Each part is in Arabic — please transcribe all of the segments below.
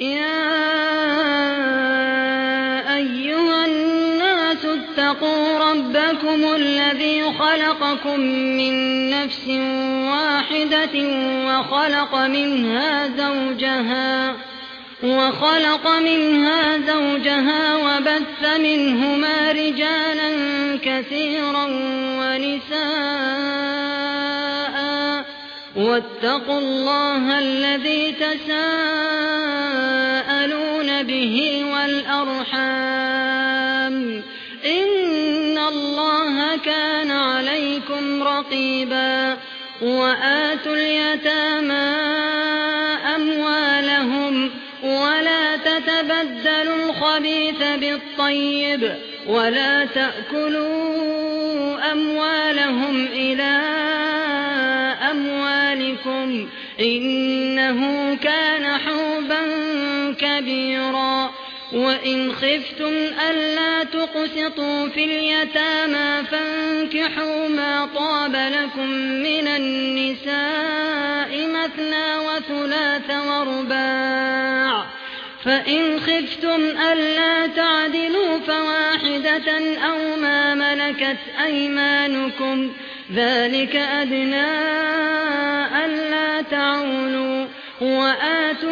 يا أيها الناس اتقوا ربكم الذي خلقكم من نفس واحدة وخلق منها زوجها وبث منهما رجالا كثيرا ونساء واتقوا الله الذي تساءلون به والأرحام إن الله كان عليكم رقيبا وآتوا اليتامى أموالهم ولا تتبدلوا الخبيث بالطيب ولا تأكلوا أموالهم إلى أموالكم إنه كان حوبا كبيرا وإن خفتم ألا تقسطوا في اليتامى فانكحوا ما طاب لكم من النساء مثنى وثلاث ورباع فإن خفتم ألا تعدلوا فواحدة أو ما ملكت أيمانكم ذلك أدنى ألا تعولوا وآتوا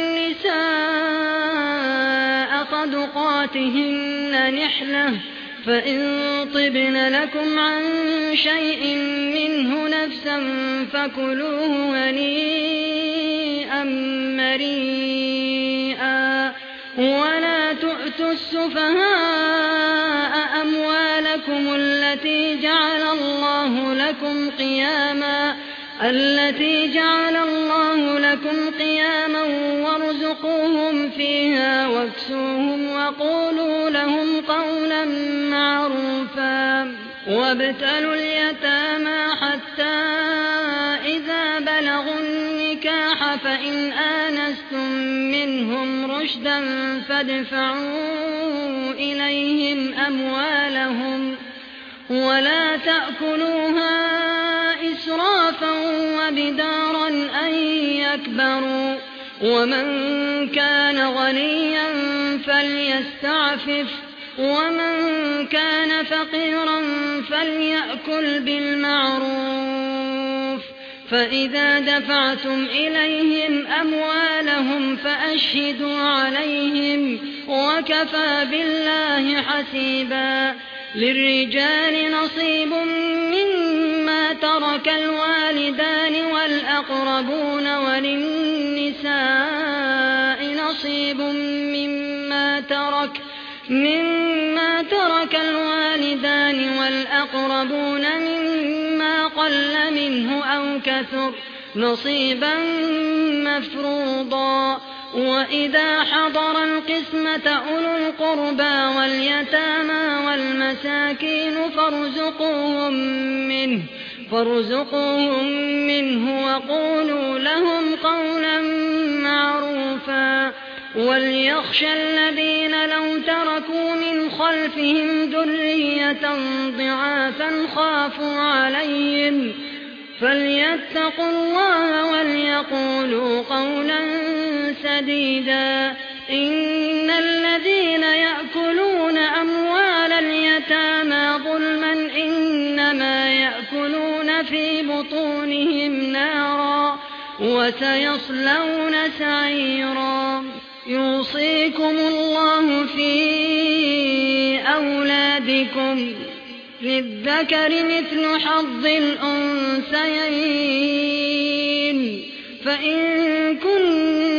النساء صدقاتهن نحلة فإن طبن لكم عن شيء منه نفسا فكلوه هنيئا مريئا ولا تؤتوا السفهاء أموالكم التي جعل الله لكم قياما وارزقوهم فيها واكسوهم وقولوا لهم قولا معروفا وابتلوا اليتامى حتى إذا بلغوا النكاح فإن آنستم منهم رشدا فادفعوا إليهم أموالهم ولا تأكلوها إسرافا وبدارا أن يكبروا ومن كان غنيا فليستعفف ومن كان فقيرا فليأكل بالمعروف فإذا دفعتم إليهم أموالهم فأشهدوا عليهم وكفى بالله حسيبا للرجال نصيب مما ترك الوالدان والأقربون وللنساء نصيب مما ترك الوالدان والأقربون مما قل منه أو كثر نصيبا مفروضا وإذا حضر القسمة أولو القربى واليتامى والمساكين فارزقوهم منه وقولوا لهم قولا معروفا وليخشى الذين لو تركوا من خلفهم ذرية ضعافا خافوا عليهم فليتقوا الله وليقولوا قولا سديدا إن الذين يأكلون أموال اليتامى ظلما إنما يأكلون في بطونهم نارا وسيصلون سعيرا يوصيكم الله في أولادكم للذكر مثل حظ الأنثيين فإن كن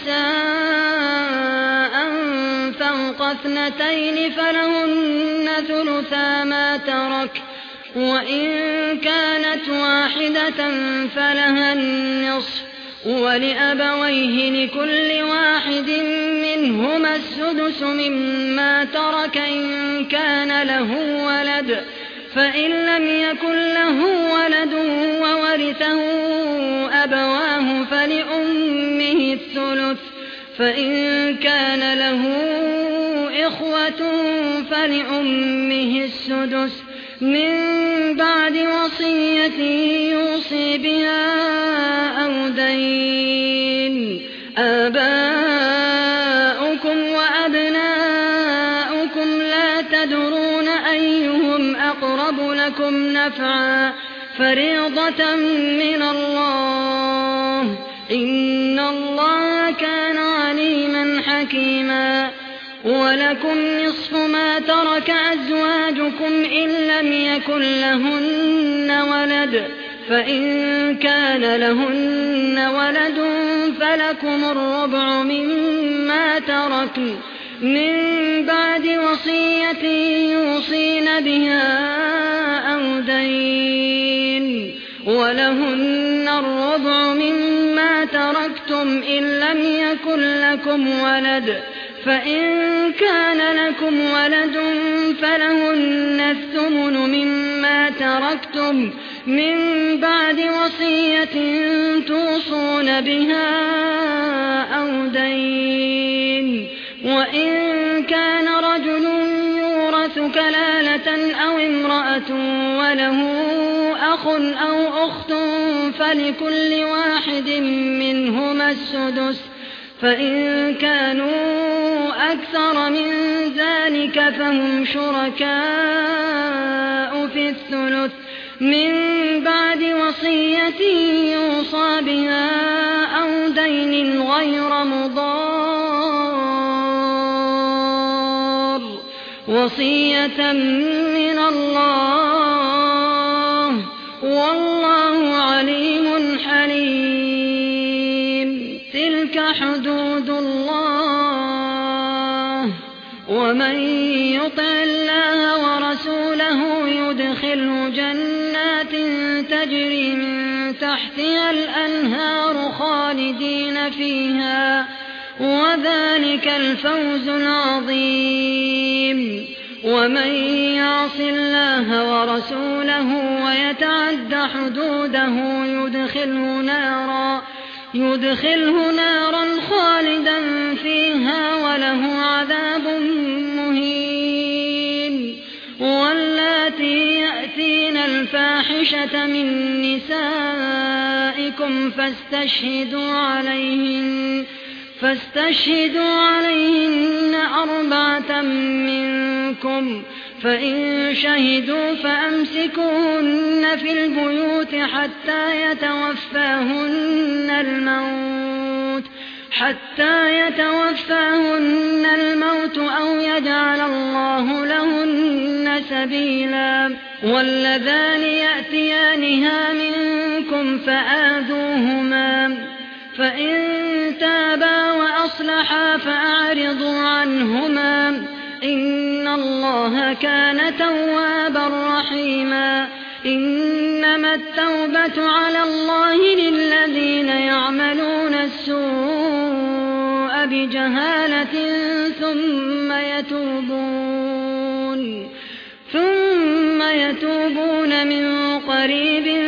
نساء فوق اثنتين فلهن ثلثا ما ترك وإن كانت واحدة فلها النصف ولأبويه لكل واحد منهما السدس مما ترك إن كان له ولد فإن لم يكن له ولد وورثه أبواه فلأمه الثلث فإن كان له إخوة فلأمه السدس من بعد وصية يوصي بها أو دين أقرب لكم نفعا فريضة من الله إن الله كان عليما حكيما ولكم نصف ما ترك أزواجكم إن لم يكن لهن ولد فإن كان لهن ولد فلكم الربع مما تركن من بعد وصية يوصين بها أو دين ولهن الربع مما تركتم إن لم يكن لكم ولد فإن كان لكم ولد فلهن الثمن مما تركتم من بعد وصية توصون بها أو دين وإن كان رجل يورث كلالة أو امرأة وله أخ أو أخت فلكل واحد منهما السدس فإن كانوا أكثر من ذلك فهم شركاء في الثلث من بعد وصية يوصى بها أو دين غير مضار وصية من الله والله عليم حليم تلك حدود الله ومن يطع الله ورسوله يدخله جنات تجري من تحتها الأنهار خالدين فيها وذلك الفوز العظيم ومن يعص الله ورسوله ويتعد حدوده يدخله نارا خالدا فيها وله عذاب مهين واللاتي يأتين الفاحشة من نسائكم فاستشهدوا عليهن 4 منكم فإن شهدوا فأمسكوهن في البيوت حتى يتوفاهن الموت أو يجعل الله لهن سبيلا واللذان يأتيانها منكم فآذوهما فإن تابا وأصلحا فأعرضوا عنهما إن الله كان توابا رحيما إنما التوبة على الله للذين يعملون السوء بجهالة ثم يتوبون من قريب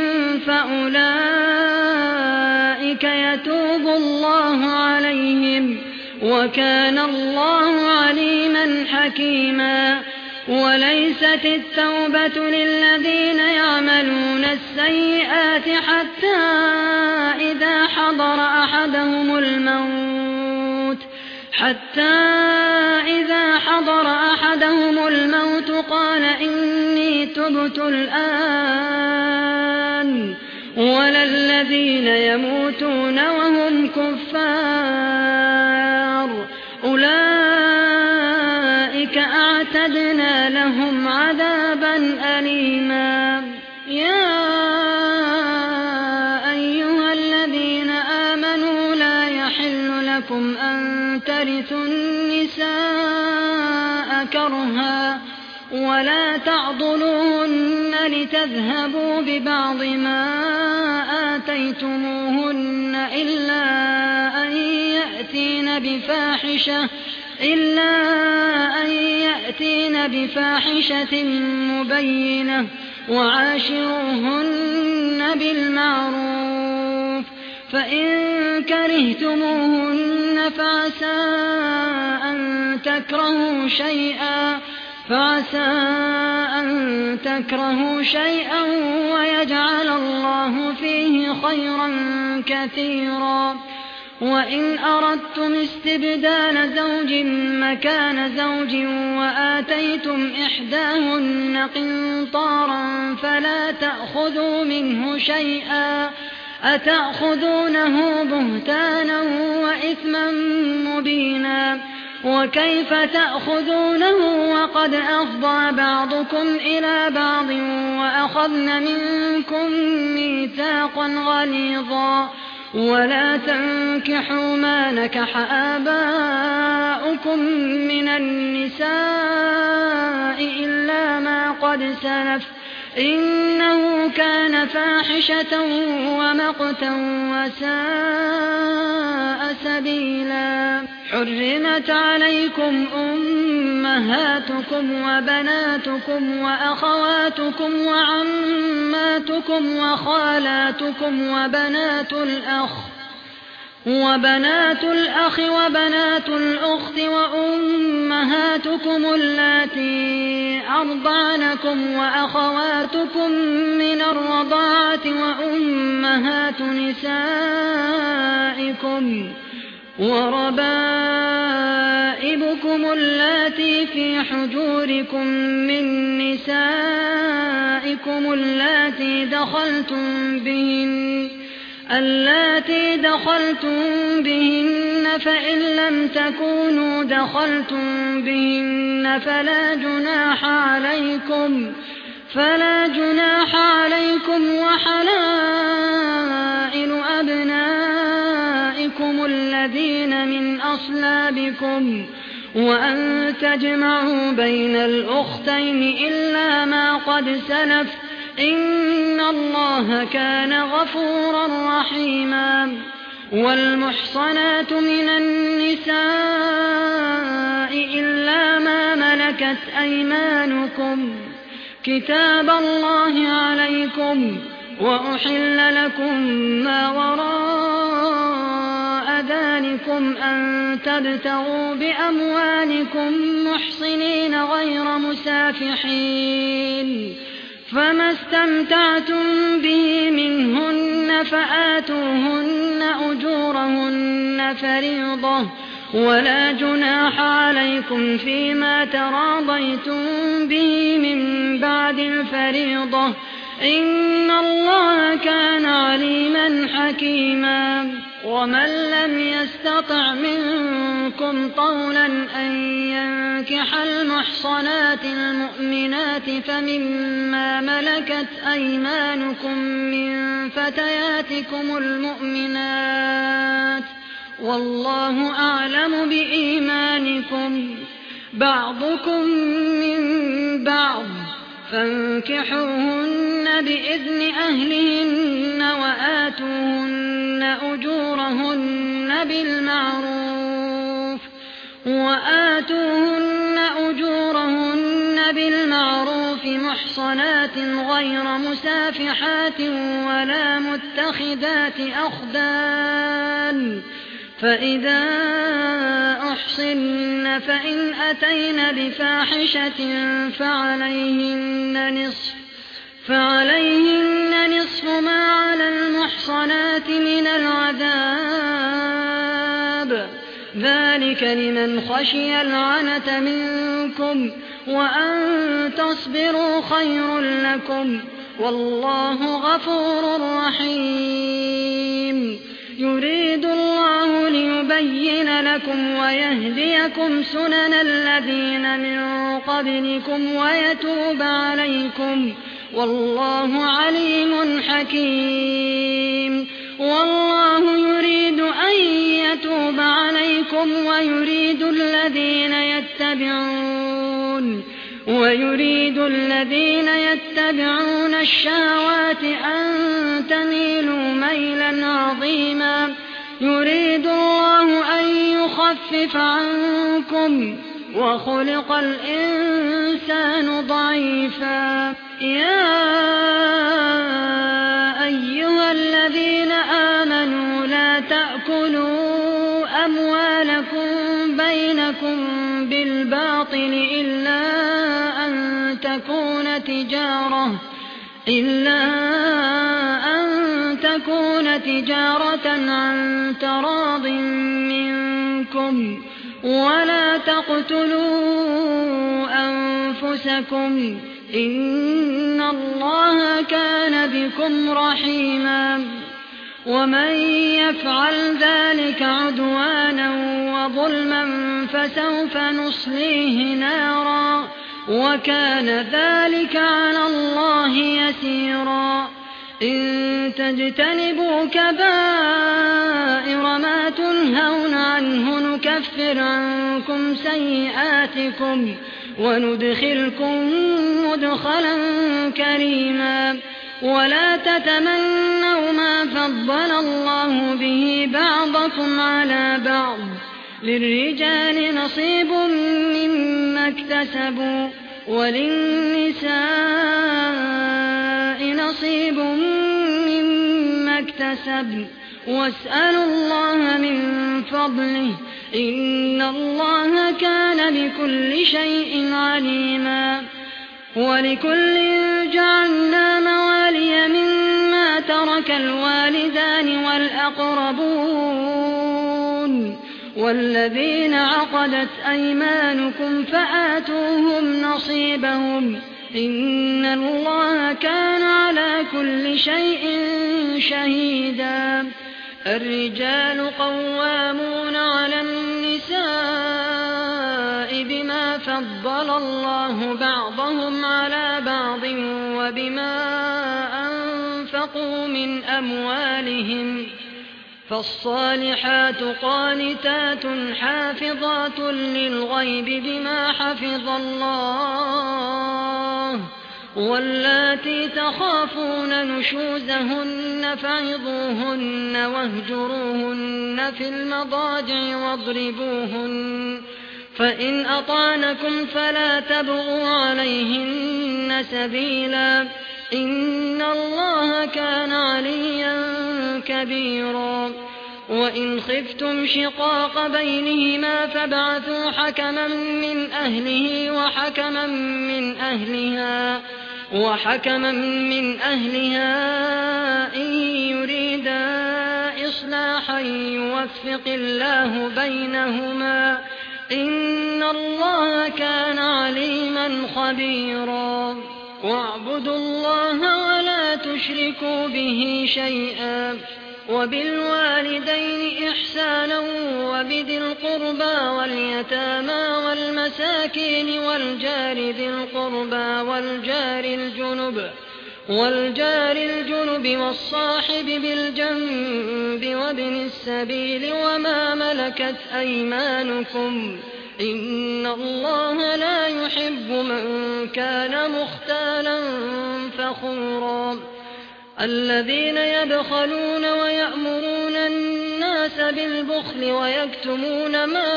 فأولئك يتوب الله عليهم وكان الله عليما حكيما وليست التوبة للذين يعملون السيئات حتى إذا حضر أحدهم الموت قال إني تبت الآن ولا الذين يموتون وهم كفار أولئك أعتدنا لهم عذابا أليما يا أيها الذين آمنوا لا يحل لكم أن ترثوا النساء كرها ولا تعضلوهن لتذهبوا ببعض ما آتيتموهن إلا أن يأتين بفاحشة مبينة وعاشروهن بالمعروف فإن كرهتموهن فعسى أن تكرهوا شيئا ويجعل الله فيه خيرا كثيرا وإن أردتم استبدال زوج مكان زوج وآتيتم إحداهن قنطارا فلا تأخذوا منه شيئا أتأخذونه بهتانا وإثما مبينا وكيف تأخذونه وقد أفضى بعضكم إلى بعض وأخذن منكم ميثاقا غليظا ولا تنكحوا ما نكح آباؤكم من النساء إلا ما قد سلف إنه كان فاحشة ومقتا وساء سبيلا حرمت عليكم أمهاتكم وبناتكم وأخواتكم وعماتكم وخالاتكم وبنات الأخ وبنات الأخت وأمهاتكم اللاتي أرضعنكم وأخواتكم من الرضاعة وأمهات نسائكم وربائبكم اللاتي في حجوركم من نسائكم اللاتي دخلتم بهن فإن لم تكونوا دخلتم بهن فلا جناح عليكم وحلائل أبنائكم الذين من أصلابكم وأن تجمعوا بين الأختين إلا ما قد سلف إن الله كان غفورا رحيما والمحصنات من النساء إلا ما ملكت أيمانكم كتاب الله عليكم وأحل لكم ما وراء ذلكم أن تبتغوا بأموالكم محصنين غير مسافحين فما استمتعتم به منهن فآتوهن أجورهن فريضة ولا جناح عليكم فيما تراضيتم به من بعد الفريضة إن الله كان عليما حكيما ومن لم يستطع منكم طولا أن ينكح المحصنات المؤمنات فمما ملكت أيمانكم من فتياتكم المؤمنات والله أعلم بإيمانكم بعضكم من بعض فانكحوهن بإذن أهلهن وآتوهن أجورهن بالمعروف محصنات غير مسافحات ولا متخذات أخدان فإذا أحصن فإن أتين بفاحشة فعليهن نصف ما على المحصنات من العذاب ذلك لمن خشي العنة منكم وأن تصبروا خير لكم والله غفور رحيم يريد الله ليبين لكم ويهديكم سنن الذين من قبلكم ويتوب عليكم والله عليم حكيم والله يريد أن يتوب عليكم ويريد الذين يتبعون الشهوات أن تميلوا ميلا عظيما يريد الله أن يخفف عنكم وخلق الإنسان ضعيفا يا أيها الذين آمنوا لا تأكلوا أموالكم بينكم بالباطل إلا أن تكون تجارة عن تراض منكم ولا تقتلوا أنفسكم إن الله كان بكم رحيما ومن يفعل ذلك عدوانا وظلما فسوف نصليه نارا وكان ذلك على الله يسيرا إن تجتنبوا كبائر ما تنهون عنه نكفر عنكم سيئاتكم وندخلكم مدخلا كريما ولا تتمنوا ما فضل الله به بعضكم على بعض للرجال نصيب مما اكتسبوا وللنساء نصيب مما اكتسبن واسألوا الله من فضله إن الله كان بكل شيء عليما ولكل جعلنا موالي مما ترك الوالدان والأقربون والذين عقدت أيمانكم فآتوهم نصيبهم إن الله كان على كل شيء شهيدا الرجال قوامون على النساء بما فضل الله بعضهم على بعض وبما أنفقوا من أموالهم فالصالحات قانتات حافظات للغيب بما حفظ الله واللاتي تخافون نشوزهن فعظوهن واهجروهن في المضاجع واضربوهن فإن أطعنكم فلا تبغوا عليهن سبيلا إن الله كان عليا كبيرا وإن خفتم شقاق بينهما فابعثوا حكما من أهله وحكما من أهلها إن يريدا إصلاحا يوفق الله بينهما إن الله كان عليما خبيرا واعبدوا الله ولا تشركوا به شيئا وبالوالدين إحسانا وبذي القربى واليتامى والمساكين والجار ذي القربى والجار الجنب والصاحب بالجنب وابن السبيل وما ملكت أيمانكم إن الله لا يحب من كان مختالا فخورا الذين يبخلون ويأمرون الناس بالبخل ويكتمون ما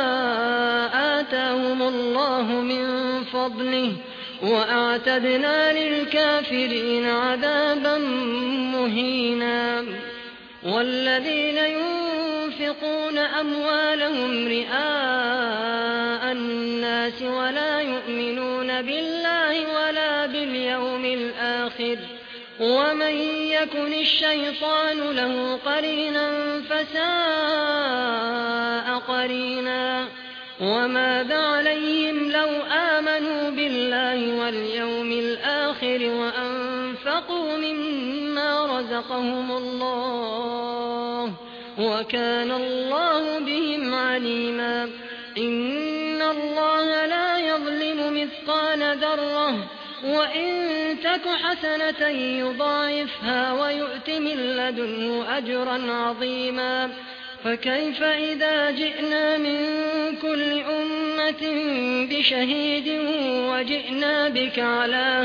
آتاهم الله من فضله وأعتدنا للكافرين عذابا مهينا والذين ينفقون أموالهم رئاء الناس ولا يؤمنون بالله ولا باليوم الآخر ومن يكن الشيطان له قرينا فساء قرينا وماذا عليهم لو آمنوا بالله واليوم الآخر وأنفقوا مما رزقهم الله وكان الله بهم عليما إن الله لا يظلم مثقال ذرة وإن تك حسنة يضاعفها ويؤت من لدنه أجرا عظيما فكيف إذا جئنا من كل أمة بشهيد وجئنا بك على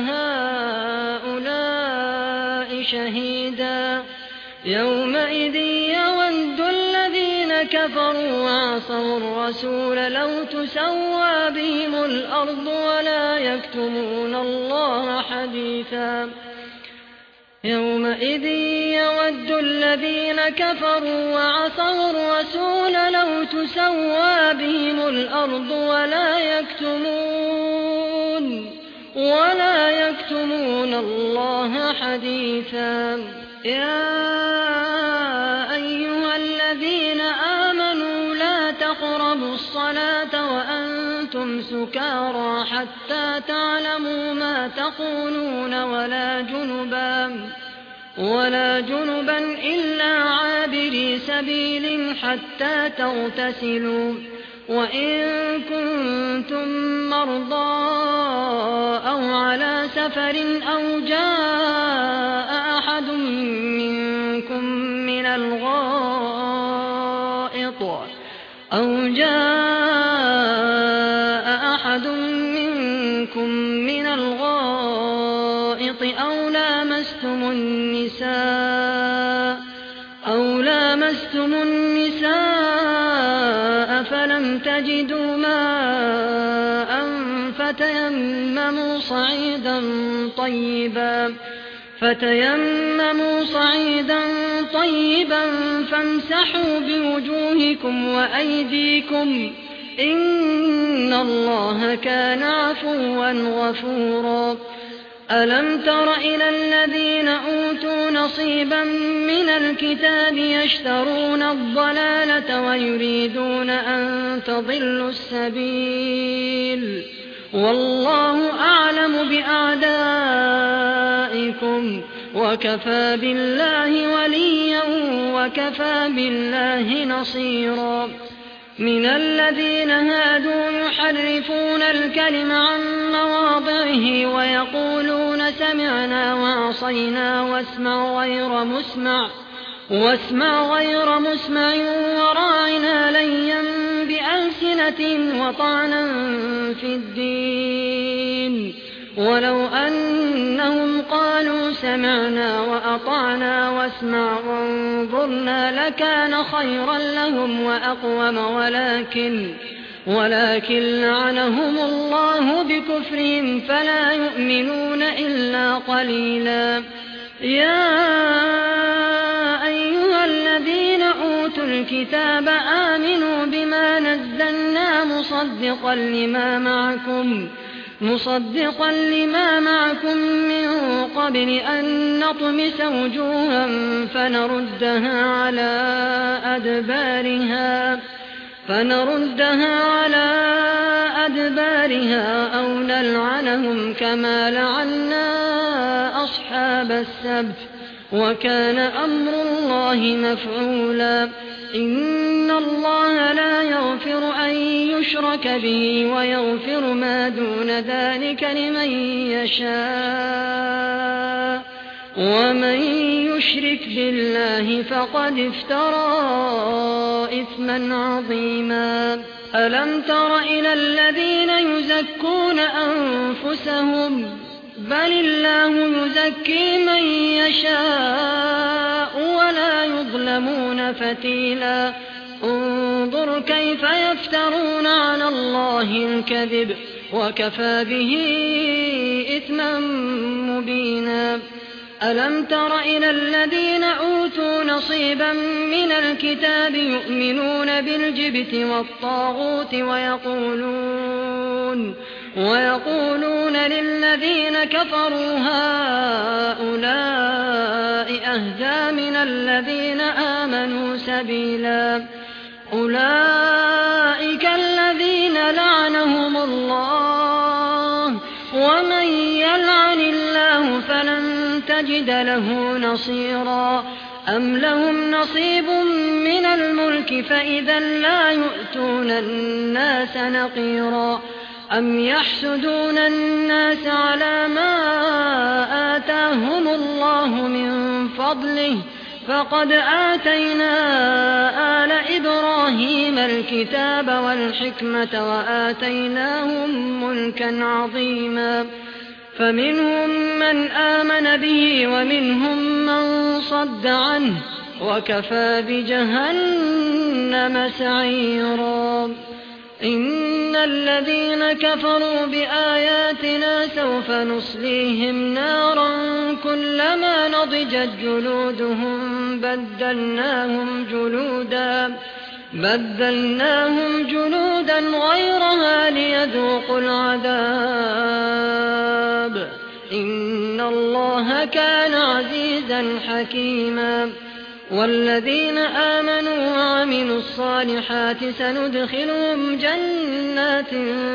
هؤلاء شهيدا يومئذ يود الذين كفروا وعصوا الرسول لو تسوى بهم الأرض ولا يكتمون الله حديثا يومئذ يود الذين كفروا وعصوا الرسول لو تسوى بهم الأرض ولا يكتمون الله حديثا يا أيها الذين آمنوا لا تقربوا الصلاة وأنتم سكارى حتى تعلموا ما تقولون ولا جنبا إلا عابري سبيل حتى تغتسلوا وإن كنتم مرضى أو على سفر أو جاء أحد منكم من الغائط أو لامستم النساء فلم تجدوا ماء فتيمموا صعيدا طيبا فامسحوا بوجوهكم وأيديكم إن الله كان عفوا غفورا ألم تر إلى الذين أوتوا نصيبا من الكتاب يشترون الضلالة ويريدون أن تضلوا السبيل والله أعلم بأعدائكم وكفى بالله وليا وكفى بالله نصيرا من الذين هادوا يحرفون الكلم عن مواضعه ويقولون سمعنا وعصينا واسمع غير مسمع وراعنا ليا بألسنتهم وطعنا في الدين ولو أنهم قالوا سمعنا وأطعنا واسمع وانظرنا لكان خيرا لهم وأقوم ولكن لعنهم الله بكفرهم فلا يؤمنون إلا قليلا يا أيها الذين أوتوا الكتاب آمنوا بما نزلنا مصدقا لما معكم من قبل أن نطمس وجوها فنردها على أدبارها أو نلعنهم كما لعنا أصحاب السبت وكان أمر الله مفعولا إن الله لا يغفر أن يشرك به ويغفر ما دون ذلك لمن يشاء ومن يشرك بالله فقد افترى إثما عظيما ألم تر إلى الذين يزكون أنفسهم بل الله يزكي من يشاء ولا يظلمون فتيلا انظر كيف يفترون على الله الكذب وكفى به إثما مبينا ألم تر إلى الذين أوتوا نصيبا من الكتاب يؤمنون بالجبت والطاغوت ويقولون للذين كفروا هؤلاء أهدى من الذين آمنوا سبيلا أولئك الذين لعنهم الله ومن يلعن الله فلن تجد له نصيرا أم لهم نصيب من الملك فإذا لا يؤتون الناس نقيرا أم يحسدون الناس على ما آتاهم الله من فضله فقد آتينا آل إبراهيم الكتاب والحكمة وآتيناهم ملكا عظيما فمنهم من آمن به ومنهم من صد عنه وكفى بجهنم سعيرا إن الذين كفروا بآياتنا سوف نصليهم نارا كلما نضجت جلودهم بدلناهم جلودا غيرها ليذوقوا العذاب إن الله كان عزيزا حكيما والذين آمنوا وعملوا الصالحات سندخلهم جنات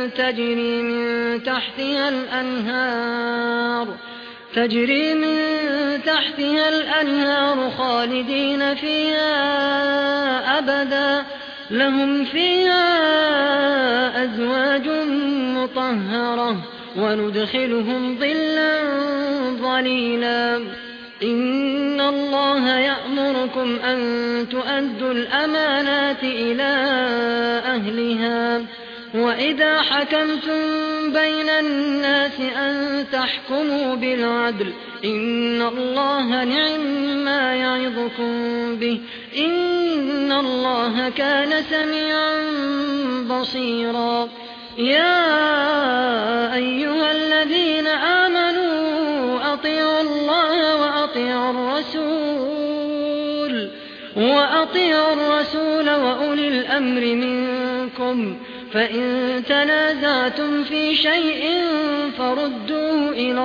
تجري من تحتها الأنهار خالدين فيها أبدا لهم فيها أزواج مطهرة وندخلهم ظلا ظليلا إن الله يأمركم أن تؤدوا الأمانات إلى أهلها وإذا حكمتم بين الناس أن تحكموا بالعدل إن الله نعم يعظكم به إن الله كان سميعا بصيرا يا أيها الذين آمنوا أطيعوا الله وأطيعوا الرسول وأولي الأمر منكم فإن تنازعتم في شيء فردوه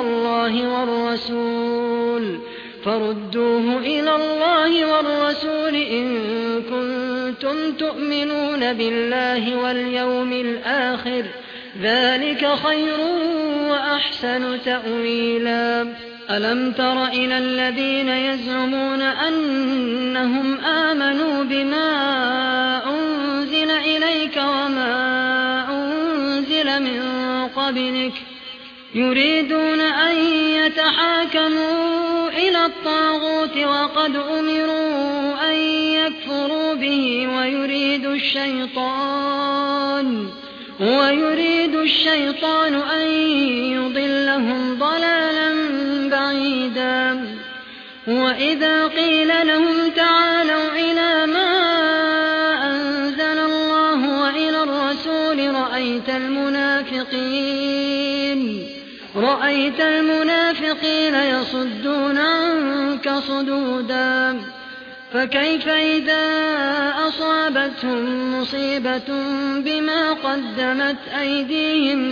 إلى الله والرسول إن كنتم تؤمنون بالله واليوم الآخر ذلك خير وأحسن تأويلا ألم تر إلى الذين يزعمون أنهم آمنوا بما أنزل إليك وما أنزل من قبلك يريدون أن يتحاكموا إلى الطاغوت وقد أمروا أن يكفروا به ويريد الشيطان أن يضلهم ضلالا بعيدا وإذا قيل لهم تعالوا إلى ما أنزل الله وإلى الرسول رأيت المنافقين يصدون عنك صدودا فكيف إذا أصابتهم مصيبة بما قدمت أيديهم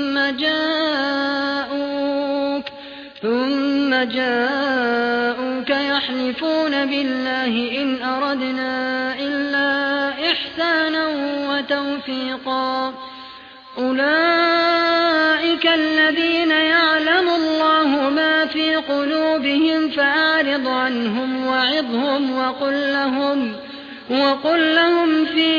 ثم جاءوك يحلفون بالله إن أردنا إلا إحسانا وتوفيقا أولئك الذين يعلم الله ما في قلوبهم فأعرض عنهم وعظهم وقل لهم في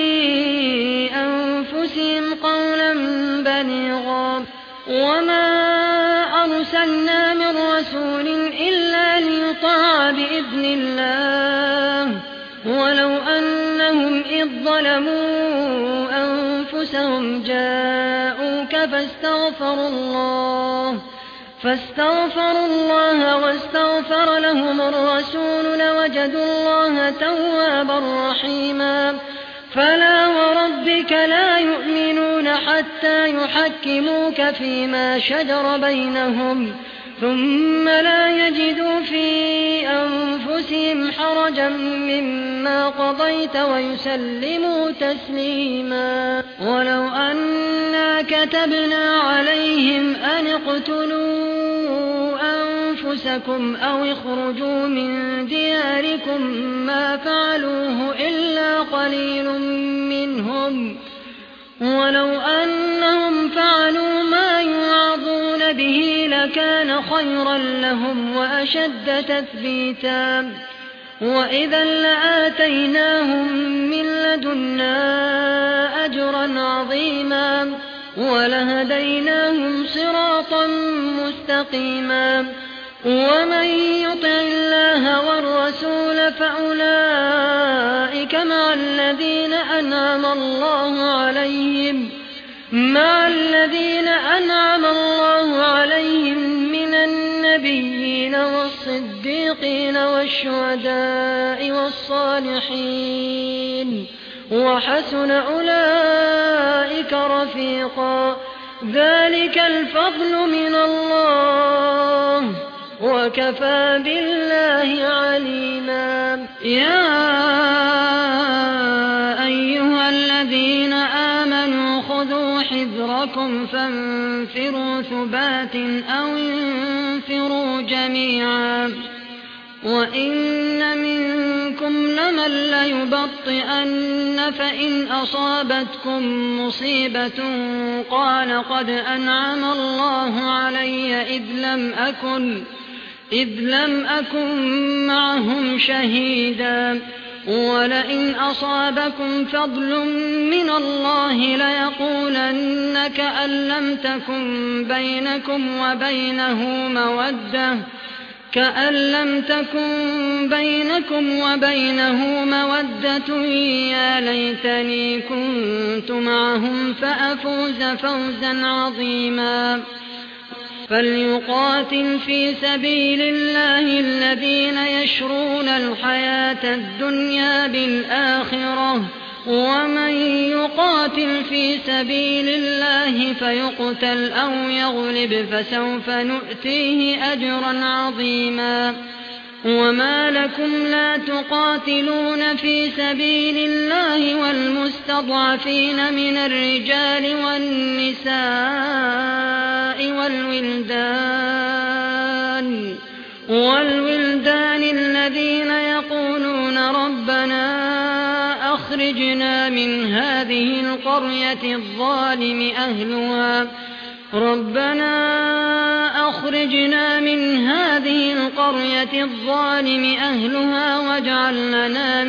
أنفسهم قولا بليغا وما أرسلنا من رسول إلا ليطاع بإذن الله ولو أنهم إذ ظلموا أنفسهم جاءوك فاستغفروا الله واستغفر لهم الرسول لوجدوا الله توابا رحيما فلا وربك لا يؤمنون حتى يحكموك فيما شجر بينهم ثم لا يجدوا في أنفسهم حرجا مما قضيت ويسلموا تسليما ولو أنا كتبنا عليهم أن اقتلوا أنفسكم أو اخرجوا من دياركم ما فعلوه إلا قليل منهم ولو أنهم فعلوا ما يوعظون به لكان خيرا لهم وأشد تثبيتا وإذا لآتيناهم من لدنا أجرا عظيما ولهديناهم صراطا مستقيما ومن يطع الله والرسول فأولئك مع الذين أنعم الله عليهم من النبيين والصديقين والشهداء والصالحين وحسن أولئك رفيقا ذلك الفضل من الله وكفى بالله عليما يا أيها الذين آمنوا خذوا حذركم فانفروا ثبات أو انفروا جميعا وإن منكم لمن ليبطئن فإن أصابتكم مصيبة قال قد أنعم الله علي إذ لم أكن معهم شهيدا ولئن أصابكم فضل من الله ليقولن كأن لم تكن بينكم وبينه مودة يا ليتني كنت معهم فأفوز فوزا عظيما فليقاتل في سبيل الله الذين يشرون الحياة الدنيا بالآخرة ومن يقاتل في سبيل الله فيقتل أو يغلب فسوف نؤتيه أجرا عظيما وما لكم لا تقاتلون في سبيل الله والمستضعفين من الرجال والنساء والولدان الذين يقولون ربنا أخرجنا من هذه القرية الظالم أهلها واجعل لنا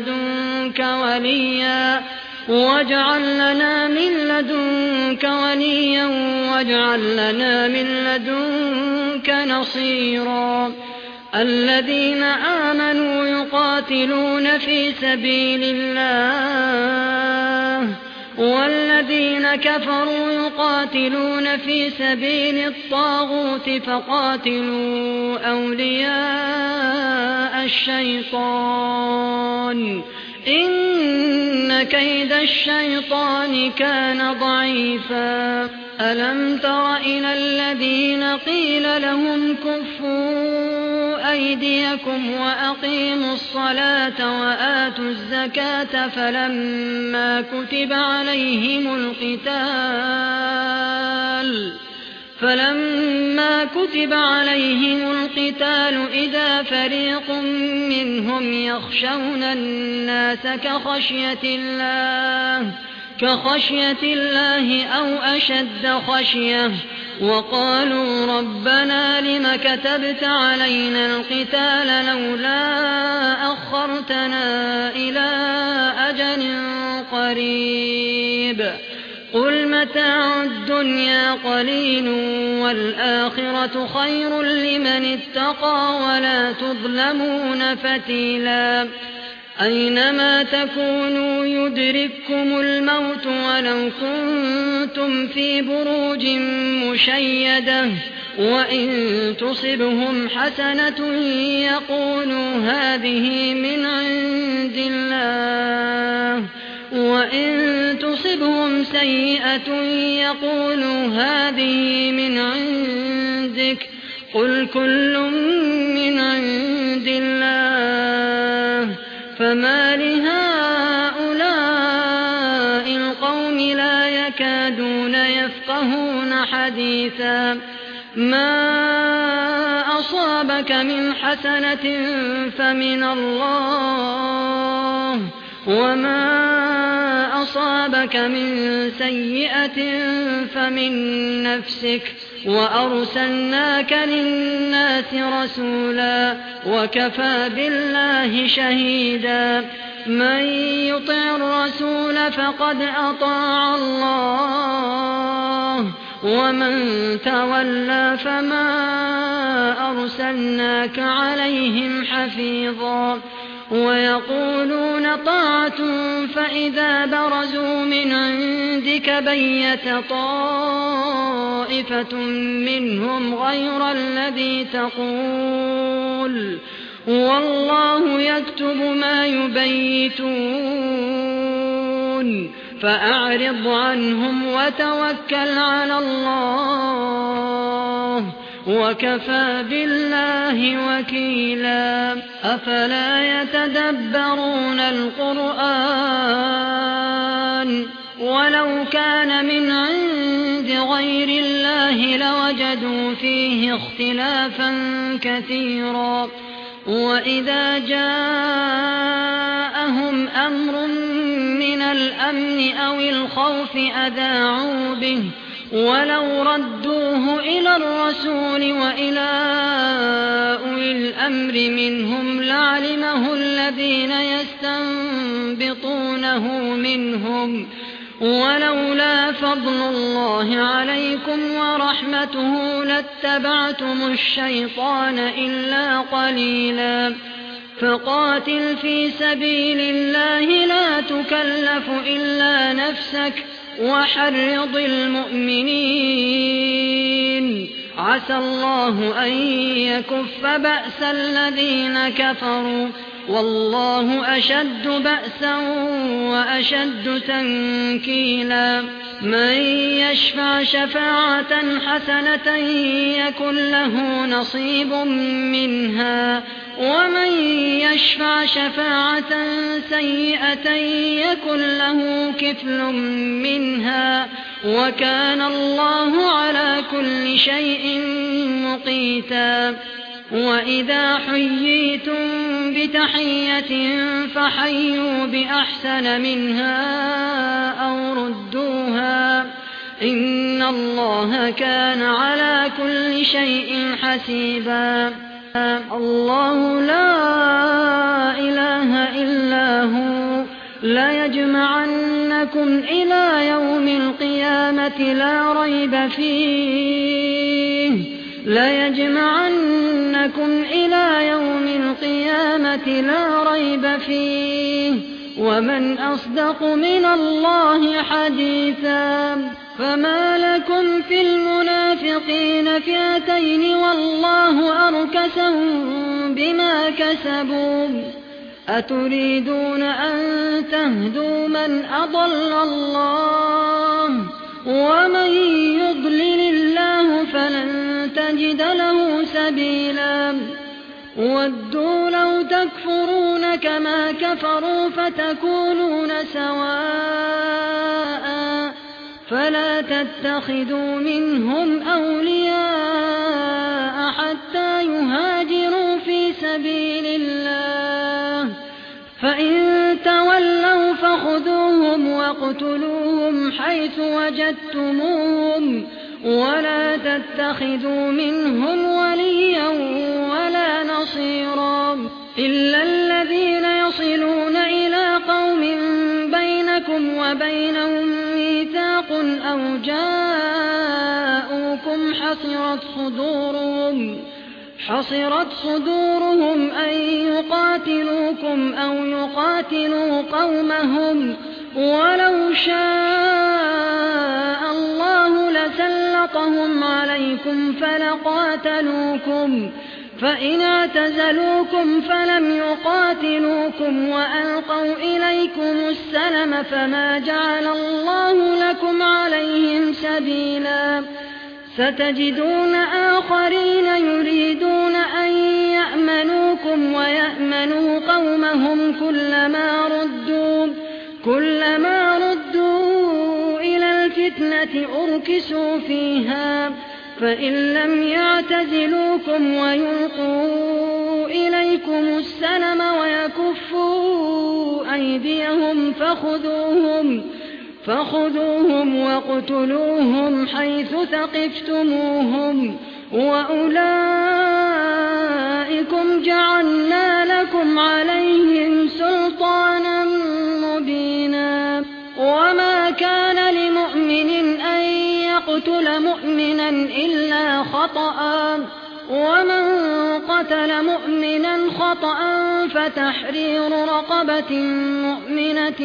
من لدنك وليا واجعل لنا من لدنك نصيرا الذين آمنوا يقاتلون في سبيل الله والذين كفروا يقاتلون في سبيل الطاغوت فقاتلوا أولياء الشيطان إن كيد الشيطان كان ضعيفا ألم تر إلى الذين قيل لهم كفوا أيديكم وأقيموا الصلاة وآتوا الزكاة فلما كتب عليهم القتال إذا فريق منهم يخشون الناس كخشية الله أو أشد خشية وقالوا ربنا لم كتبت علينا القتال لولا أخرتنا إلى أجل قريب قل متاع الدنيا قليل والآخرة خير لمن اتقى ولا تظلمون فتيلا أينما تكونوا يدرككم الموت ولو كنتم في بروج مشيدة وإن تصبهم حسنة يقولوا هذه من عند الله وإن تصبهم سيئة يقولوا هذه من عندك قل كل من عند الله فما لهؤلاء القوم لا يكادون يفقهون حديثا ما أصابك من حسنة فمن الله وما أصابك من سيئة فمن نفسك وأرسلناك للناس رسولا وكفى بالله شهيدا من يطع الرسول فقد أطاع الله ومن تولى فما أرسلناك عليهم حفيظا ويقولون طاعة فإذا برزوا من عندك بيت طائفة منهم غير الذي تقول والله يكتب ما يبيتون فأعرض عنهم وتوكل على الله وكفى بالله وكيلا أفلا يتدبرون القرآن ولو كان من عند غير الله لوجدوا فيه اختلافا كثيرا وإذا جاءهم أمر من الأمن أو الخوف أذاعوا به ولو ردوه إلى الرسول وإلى أولي الأمر منهم لعلمه الذين يستنبطونه منهم ولولا فضل الله عليكم ورحمته لاتبعتم الشيطان إلا قليلا فقاتل في سبيل الله لا تكلف إلا نفسك وحرض المؤمنين عسى الله أن يكف بأس الذين كفروا والله أشد بأسا وأشد تنكيلا من يشفع شفاعة حسنة يكن له نصيب منها ومن يشفع شفاعة سيئة يكن له كفل منها وكان الله على كل شيء مقيتا وإذا حييتم بتحية فحيوا بأحسن منها أو ردوها إن الله كان على كل شيء حسيبا الله لا إله إلا هو ليجمعنكم إلى يوم القيامة لا ريب فيه ليجمعنكم إلى يوم القيامة لا ريب فيه ومن أصدق من الله حديثا فما لكم في المنافقين فئتين والله أركسهم بما كسبوا أتريدون أن تهدوا من أضل الله ومن يضلل الله فلن تجد له سبيلا ودوا لو تكفرون كما كفروا فتكونون سواء فلا تتخذوا منهم أولياء حتى يهاجروا في سبيل الله فإن تولوا فخذوهم واقتلوهم حيث وجدتموهم ولا تتخذوا منهم وليا ولا نصيرا إلا الذين يصلون إلى قوم بينكم وبينهم ميثاق أو جاءوكم حصرت صدورهم أن يقاتلوكم أو يقاتلوا قومهم ولو شاء الله لسلطهم عليكم فلقاتلوكم فإن اعتزلوكم فلم يقاتلوكم وألقوا إليكم السلم فما جعل الله لكم عليهم سبيلا ستجدون آخرين يريدون أن يأمنوكم ويأمنوا قومهم كلما ردوا إلى الفتنة أركسوا فيها فإن لم يعتزلوكم ويلقوا إليكم السلم ويكفوا أيديهم فخذوهم واقتلوهم حيث ثقفتموهم وأولئكم جعلنا لكم عليهم سلطانا مبينا وما كان لمؤمن أن يقتل مؤمنا إلا خطأ ومن قتل مؤمنا خطأ فتحرير رقبة مؤمنة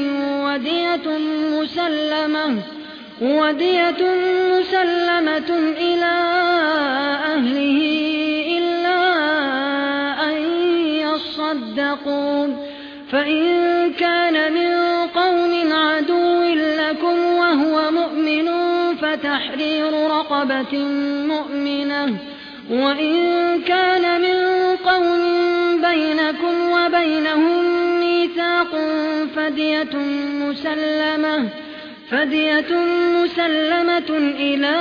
ودية مسلمة إلى أهله إلا أن يصدقوا فإن كان من قوم عدو لكم وهو مؤمن فتحرير رقبة مؤمنة وإن كان من قوم بينكم وبينهم ميثاق فدية مسلمة إلى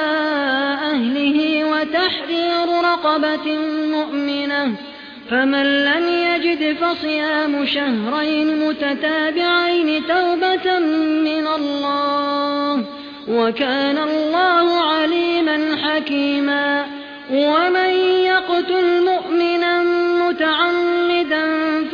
أهله وتحرير رقبة مؤمنة، فمن لم يجد فصيام شهرين متتابعين توبة من الله، وكان الله عليما حكيما. ومن يقتل مؤمنا متعمدا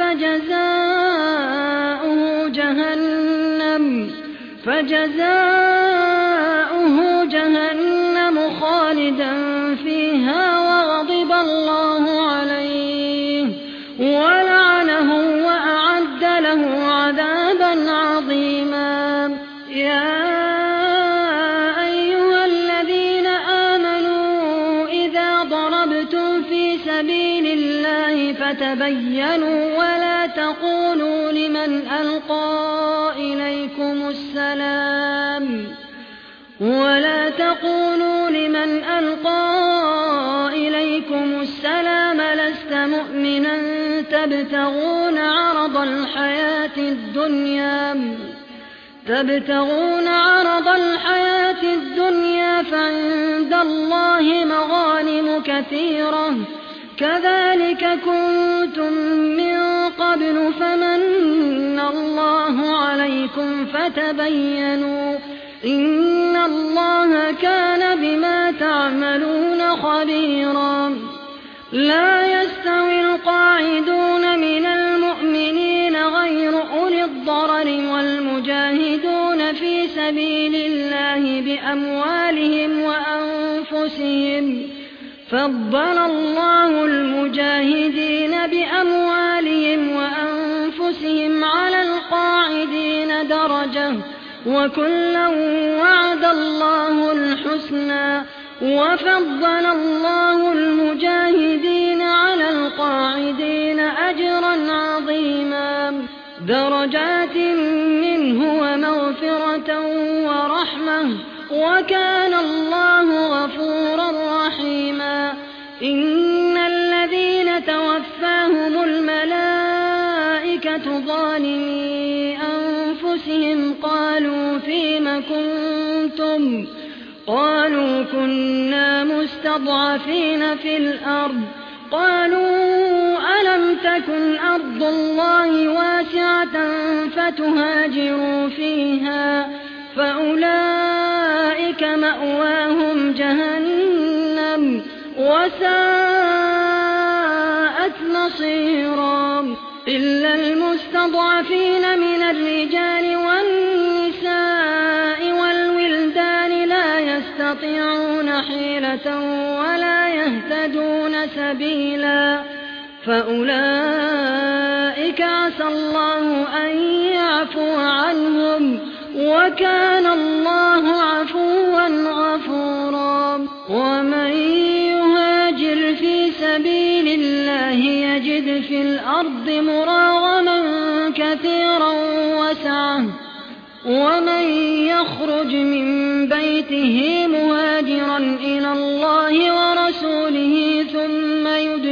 فجزاؤه جهنم خالدا فيها وغضب الله عليه ولعنه وأعد له عذابا عظيما. يا أيها الذين آمنوا إذا ضربتم في سبيل الله فتبينوا ولا تقولوا لمن ألقى إليكم السلام لست مؤمنا تبتغون عرض الحياة الدنيا فعند الله مغانم كثيرة كذلك كنتم من قبل فمن الله عليكم فتبينوا إن الله كان بما تعملون خبيرا. لا يستوي القاعدون من المؤمنين غير أولي الضرر والمجاهدون في سبيل الله بأموالهم وأنفسهم، فضل الله المجاهدين بأموالهم وأنفسهم على القاعدين درجة، وكلا وعد الله الحسنى، وفضل الله المجاهدين على القاعدين أجرا عظيما، درجات منه ومغفرة ورحمة، وكان الله غفورا رحيما. إن الذين توفاهم الملائكة ظالمي أنفسهم قالوا فيم كنتم؟ قالوا كنا مستضعفين في الأرض. قالوا ألم تكن أرض الله واسعة فتهاجروا فيها فأولئك مأواهم جهنم وساءت مصيرا. إلا المستضعفين من الرجال والنساء والولدان لا يستطيعون حيلة ولا يهتدون سبيلا فأولئك عسى الله أن يعفو عنهم وكان الله عفوا غفورا. ومن يهاجر في سبيل الله يجد في الأرض مراغما كثيرا وسعة، ومن يخرج من بيته مهاجرا إلى الله ورسوله ثم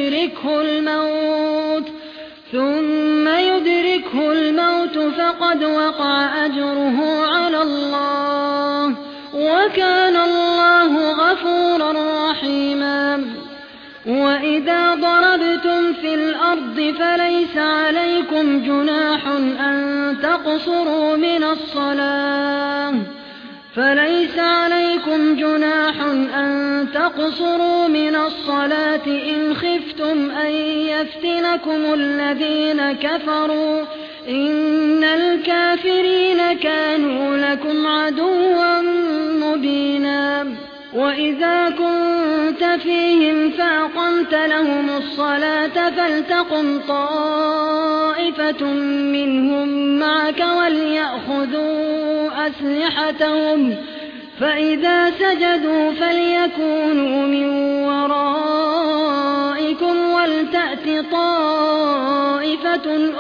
يدركه الموت فقد وقع أجره على الله وكان الله غفورا رحيما. وإذا ضربتم في الأرض فليس عليكم جناح أن تقصروا من الصلاة إن خفتم أن يفتنكم الذين كفروا إن الكافرين كانوا لكم عدوا مبينا. وإذا كنت فيهم فأقمت لهم الصلاة فلتقم طائفة منهم معك وليأخذوا أسلحتهم فإذا سجدوا فليكونوا من ورائكم ولتأت طائفة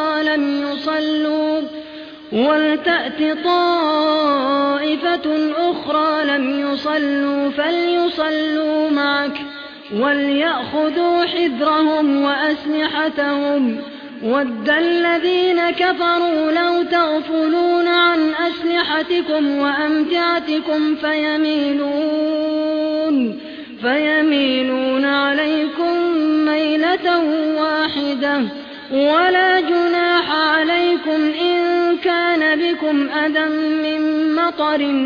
أخرى لم يصلوا فليصلوا معك وليأخذوا حذرهم وأسلحتهم ود الذين كفروا لو تغفلون عن أسلحتكم وأمتعتكم فيميلون عليكم ميلة واحدة ولا جناح عليكم إن كان بكم أذى من مطر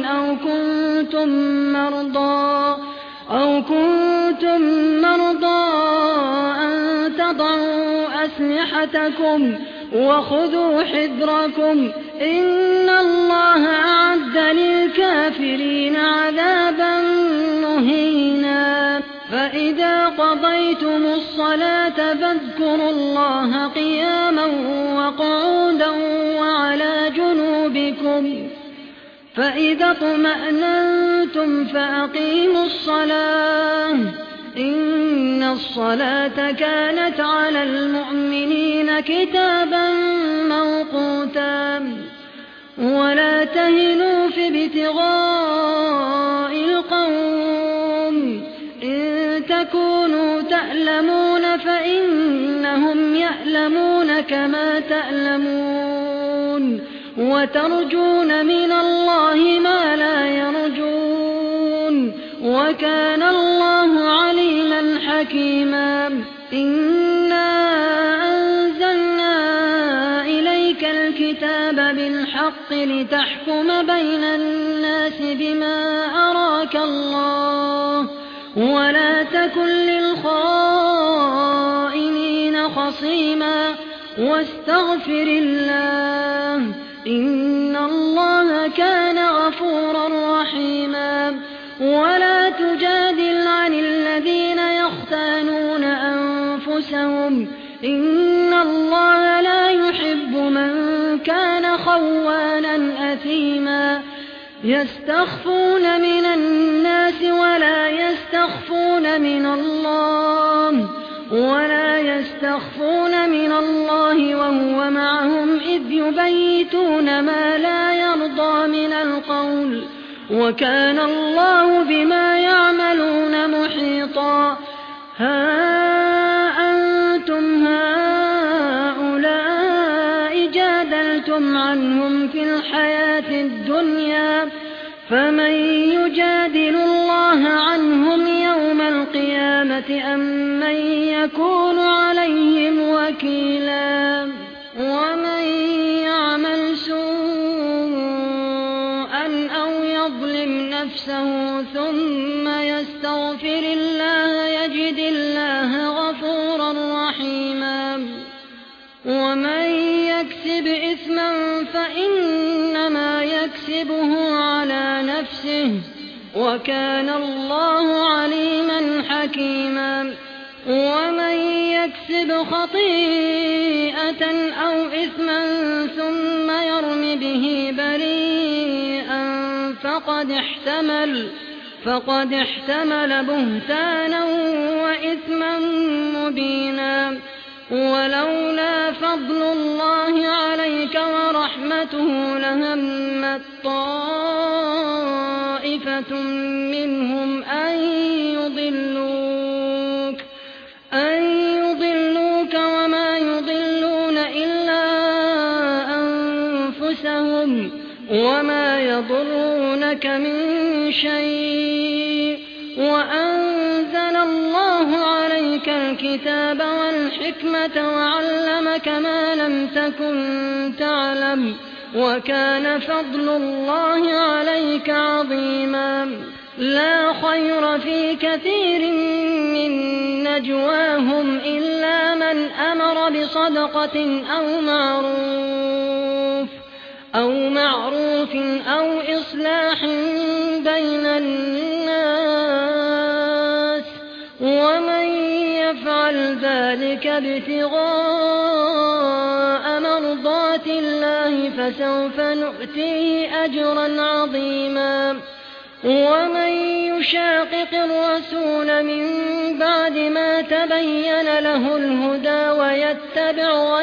أو كنتم مرضى أن تضعوا أسلحتكم وخذوا حذركم إن الله أعد للكافرين عذابا مهينا فإذا قضيتم الصلاة فاذكروا الله قياما وقعودا وعلى جنوبكم فإذا اطمأننتم فأقيموا الصلاة إن الصلاة كانت على المؤمنين كتابا موقوتا ولا تهنوا في ابتغاء القوم إن تكونوا تألمون فإنهم يألمون كما تألمون وترجون من الله ما لا يرجون وكان الله عليما حكيما إنا أنزلنا إليك الكتاب بالحق لتحكم بين الناس بما أراك الله ولا تكن للخائنين خصيما واستغفر الله إن الله كان غفورا رحيما ولا تجادل عن الذين يختانون أنفسهم إن الله لا يحب من كان خوانا أثيما يستخفون من الناس ولا يستخفون من الله وهو معهم إذ يبيتون ما لا يرضى من القول وكان الله بما يعملون محيطا ها أنتم هؤلاء جادلتم عنهم في الحياة الدنيا فمن يجادل الله عنهم يوم القيامة أم من يكون عليهم وكيلا ومن يعمل سوءا أو يظلم نفسه ثم يستغفر الله يجد الله غفورا رحيما ومن يكسب إثما فإنما يكسبه على نفسه وكان الله عليما حكيما ومن يكسب خطيئة أو إثما ثم يرم به بريئا فقد احتمل بهتانا وإثما مبينا ولولا فضل الله عليك ورحمته لهمت طائفة منهم أن يضلوك وما يضلون إلا أنفسهم وما يضرونك من شيء وأنزل الله عليك الكتاب والحكمة وعلمك ما لم تكن تعلم وكان فضل الله عليك عظيما لا خير في كثير من نجواهم إلا من أمر بصدقة أو معروف أو إصلاح بين الناس ومن يفعل ذلك ابتغاء مرضات الله فسوف نؤتيه أجرا عظيما ومن يشاقق الرسول من بعد ما تبين له الهدى ويتبع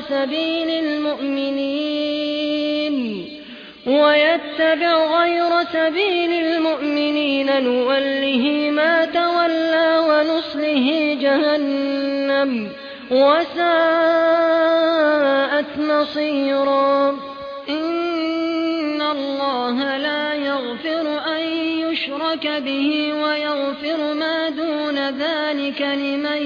غير سبيل المؤمنين نوله ما تولى ونصله جهنم وساءت مصيرا. إن الله لا يغفر أن يشرك به ويغفر ما دون ذلك لمن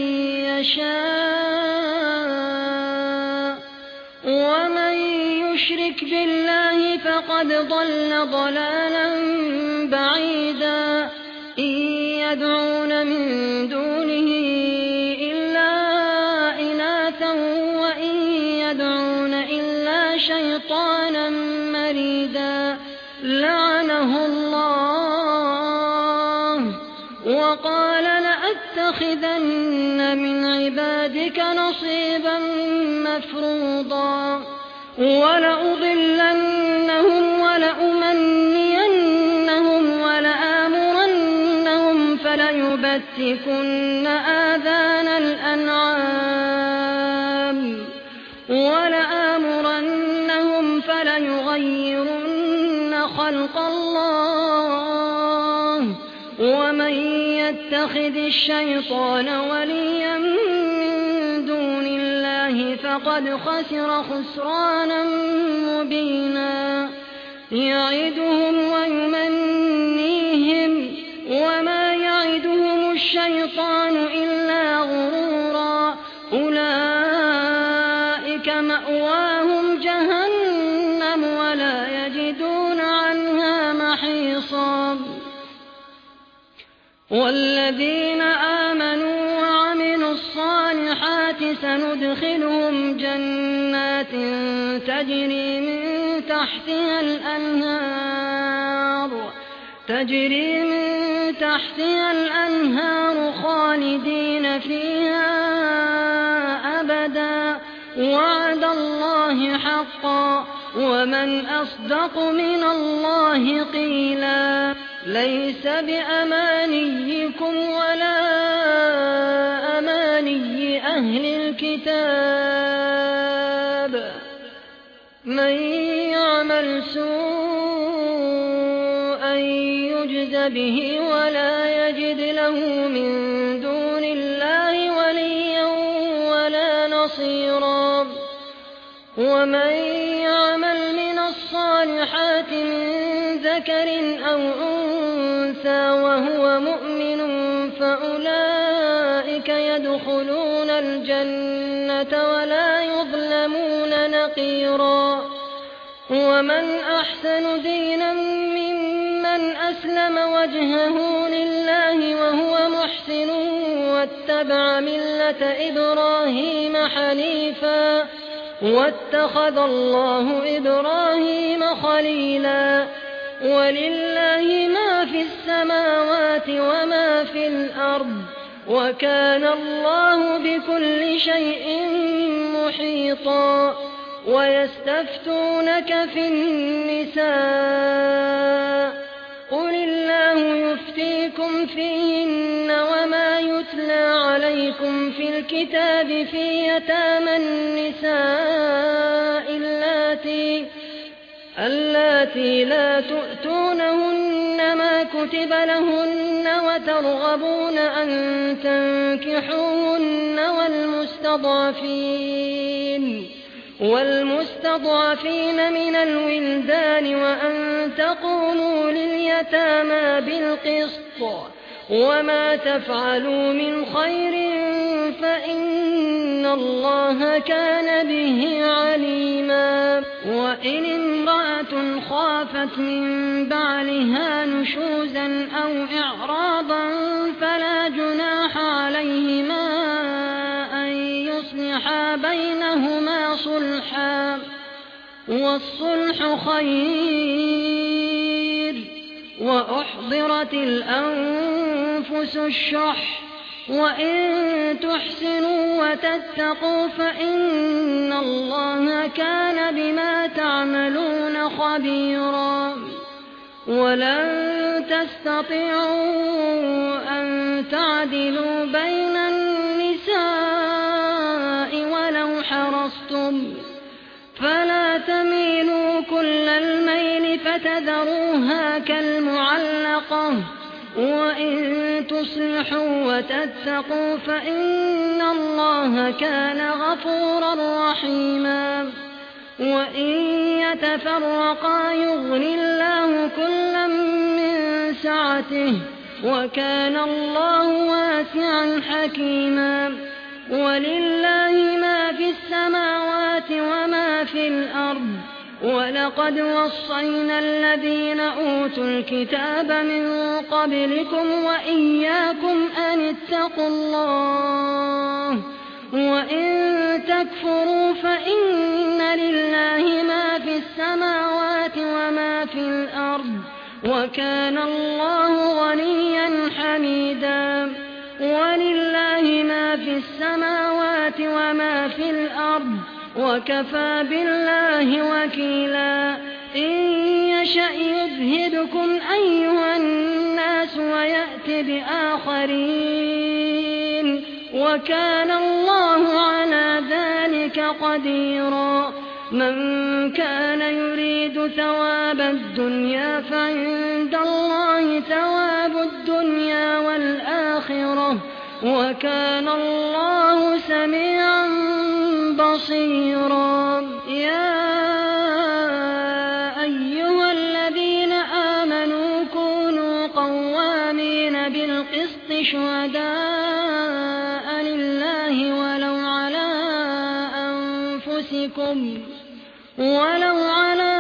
يشاء، ومن يشرك بالله فقد ضل ضلالا بعيدا. إن يدعون من دونه إلا إناثا وإن يدعون إلا شيطانا مريدا لعنه الله وقال لأتخذن من عبادك نصيبا مفروضا ولأضلنهم ولأمنينهم ولآمرنهم فليبتكن آذان الأنعام ولآمرنهم فليغيرن خلق الله. ومن يتخذ الشيطان وليا من دون الله فقد خسر خسرانا مبينا. يعدهم ويمنيهم وما يعدهم الشيطان إلا غرورا. أولئك مأواهم جهنم ولا يجدون عنها محيصا. والذين آمنوا وعملوا الصالحات سندخلهم جنات تجري من تحتها الأنهار خالدين فيها أبدا وعد الله حقا ومن أصدق من الله قيلا. ليس بأمانيكم ولا أماني أهل الكتاب. من يعمل سوءا يجز به ولا يجد له من دون الله وليا ولا نصيرا. ومن يعمل من الصالحات من ذكر أو أنثى وهو مؤمن فأولئك يدخلون الجنة ولا يظلمون نقيرا. ومن أحسن دينا ممن أسلم وجهه لله وهو محسن واتبع ملة إبراهيم حنيفا واتخذ الله إبراهيم خليلا. ولله ما في السماوات وما في الأرض وكان الله بكل شيء محيطا. ويستفتونك في النساء قل الله يفتيكم فيهن وما يتلى عليكم في الكتاب في يتامى النساء اللاتي لا تؤتونهن ما كتب لهن وترغبون أن تنكحوهن والمستضعفين من الولدان وأن تقوموا لليتامى بالقسط. وما تفعلوا من خير فإن الله كان به عليما. وإن امرأة خافت من بعلها نشوزا أو إعراضا فلا جناح عليهما أن يصلحا بينهما صلحا والصلح خير. وأحضرت الأنفس الشح وإن تحسنوا وتتقوا فإن الله كان بما تعملون خبيرا. ولن تستطيعوا أن تعدلوا بين النساء ولو حرصتم فلا تميلوا كل الميل فتذروها كالمعلقة وإن تصلحوا وتتقوا فإن الله كان غفورا رحيما وإن يتفرقا يغني الله كلا من سعته وكان الله واسعا حكيما ولله ما في السماوات وما في الأرض ولقد وصينا الذين أوتوا الكتاب من قبلكم وإياكم أن اتقوا الله وإن تكفروا فإن لله ما في السماوات وما في الأرض وكان الله غنيا حميدا ولله ما في السماوات وما في الأرض وكفى بالله وكيلا إن يشأ يذهبكم أيها الناس ويأت بآخرين وكان الله على ذلك قديرا من كان يريد ثواب الدنيا فعند الله ثواب الدنيا والآخرة وكان الله سميعا بصيرا يا أيها الذين آمنوا كونوا قوامين بالقسط شهداء لله ولو على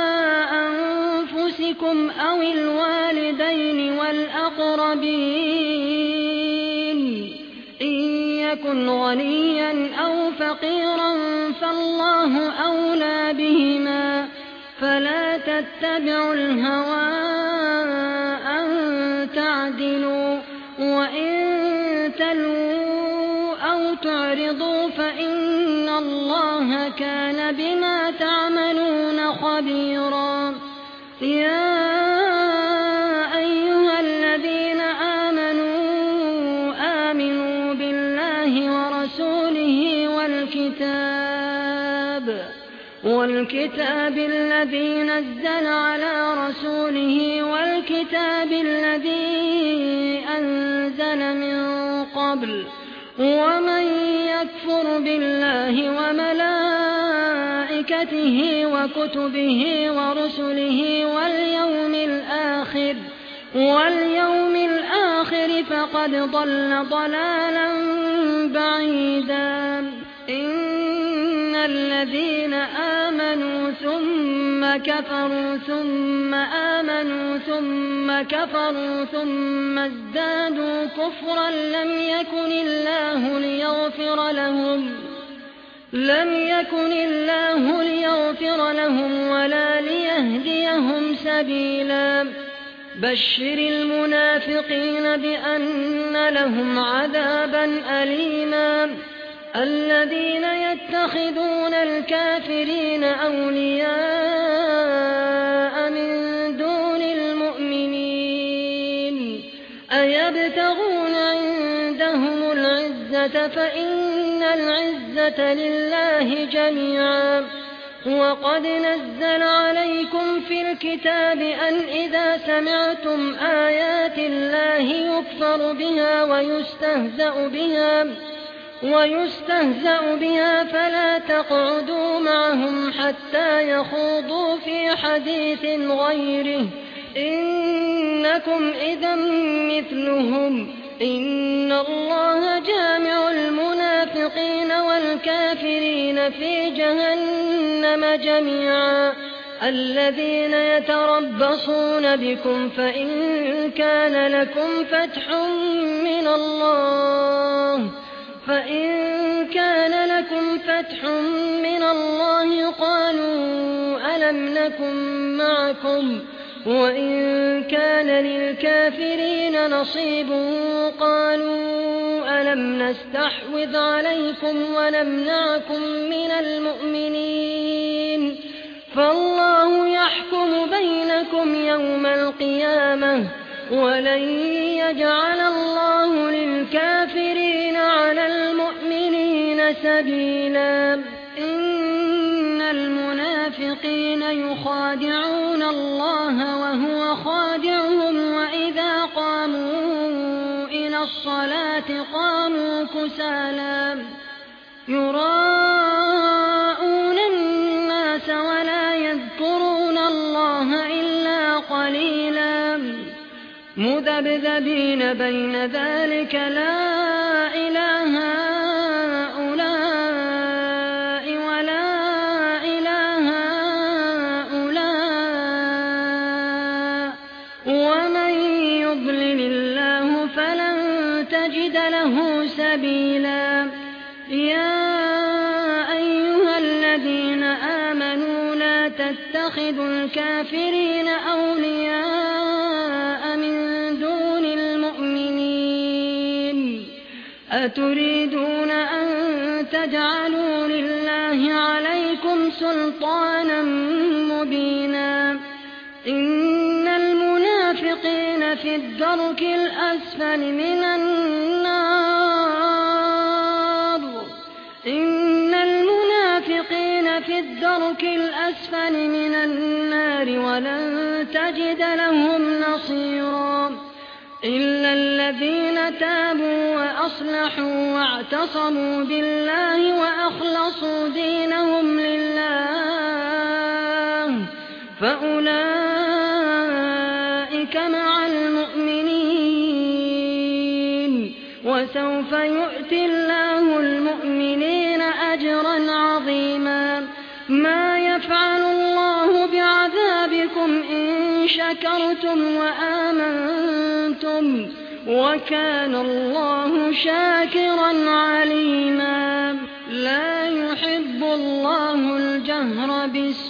أنفسكم أو الوالدين والأقربين إن يكن غنيا أو فقيرا فالله أولى بهما فلا تتبعوا الهوى أن تعدلوا وإن تلووا أو تعرضوا فإن الله كان بما تعملون خبيرا يا أيها الذين آمنوا بالله ورسوله والكتاب الذي نزل على رسوله والكتاب الذي أنزل من قبل ومن يكفر بالله وملائكته وكتبه ورسله واليوم الآخر فقد ضل ضلالا بعيدا إن الذين آمنوا ثم كفروا ثم آمنوا ثم كفروا ثم ازدادوا كفرا لم يكن الله ليغفر لهم ولا ليهديهم سبيلا بشر المنافقين بأن لهم عذابا أليما الذين يتخذون الكافرين أولياء من دون المؤمنين أيبتغون عندهم العزة فإن العزة لله جميعا وقد نزل عليكم في الكتاب أن إذا سمعتم آيات الله يكفر بها ويستهزأ بها فلا تقعدوا معهم حتى يخوضوا في حديث غيره إنكم إذا مثلهم إن الله جامع المنافقين والكافرين في جهنم جميعا الذين يتربصون بكم فإن كان لكم فتح من الله قالوا ألم نكن معكم وإن كان للكافرين نصيب قالوا ألم نستحوذ عليكم ونمنعكم من المؤمنين فالله يحكم بينكم يوم القيامة ولن يجعل الله للكافرين على المؤمنين سبيلا إن المنافقين يخادعون الله وهو خادعهم وإذا قاموا الصلاة قاموا كسالى يراءون الناس ولا يذكرون الله إلا قليلا مذبذبين بين ذلك لا إله هؤلاء ولا إله هؤلاء ومن يضلل الله فلن تجد له سبيلا يا أيها الذين آمنوا لا تتخذوا الكافرين أولياء من دون المؤمنين أتريدون أن تجعلوا لله عليكم سلطانا مبينا إن المنافقين في الدرك الأسفل من النار ولن تجد لهم نصيرا إلا الذين تابوا وأصلحوا واعتصموا بالله وأخلصوا دينهم لله فأولئك مع المؤمنين وسوف يؤتي الله المؤمنين أجرا عظيما ما يفعل الله بعذابكم إن شكرتم وآمنتم وكان الله شاكرا عليما لا يحب الله الجهر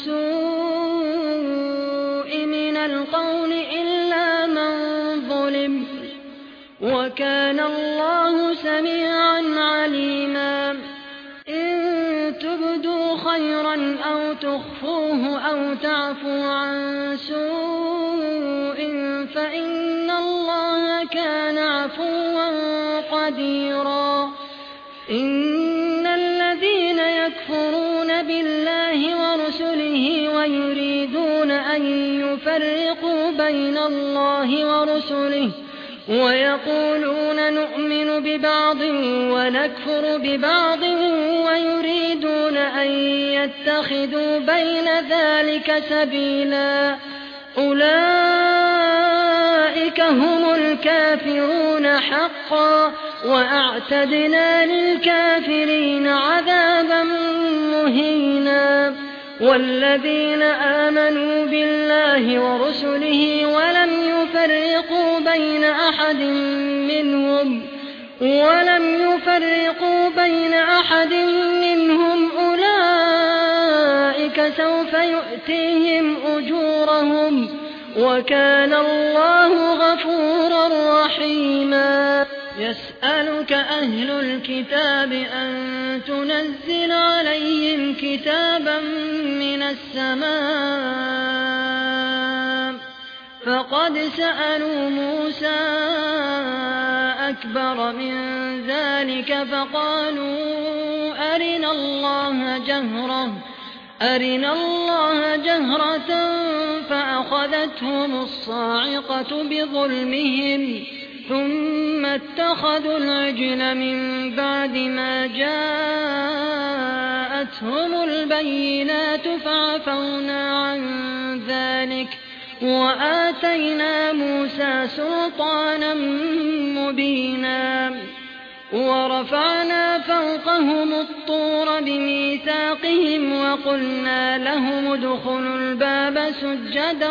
بالسوء من القول إلا من ظلم وكان الله سميعا عليما إن تبدوا خيرا أو تخفوه أو تعفوا عن سوء فإن الله كان عفوا قديرا إن الذين يكفرون بالله ورسله ويريدون أن يفرقوا بين الله ورسله ويقولون نؤمن ببعض ونكفر ببعض ويريدون أن يتخذوا بين ذلك سبيلا أولئك هم الكافرون حقا وأعتدنا للكافرين عذابا مهينا والذين آمنوا بالله ورسله ولم يفرقوا بين أحد منهم أولئك سوف يؤتيهم أجورهم وكان الله غفورا رحيما يسألك أهل الكتاب أن تنزل عليهم كتابا من السماء فقد سألوا موسى أكبر من ذلك فقالوا أرنا الله جهرة فأخذتهم الصاعقة بظلمهم ثم اتخذوا العجل من بعد ما جاءتهم البينات فعفونا عن ذلك وآتينا موسى سلطانا مبينا ورفعنا فوقهم الطور بميثاقهم وقلنا لهم ادخلوا الباب سجدا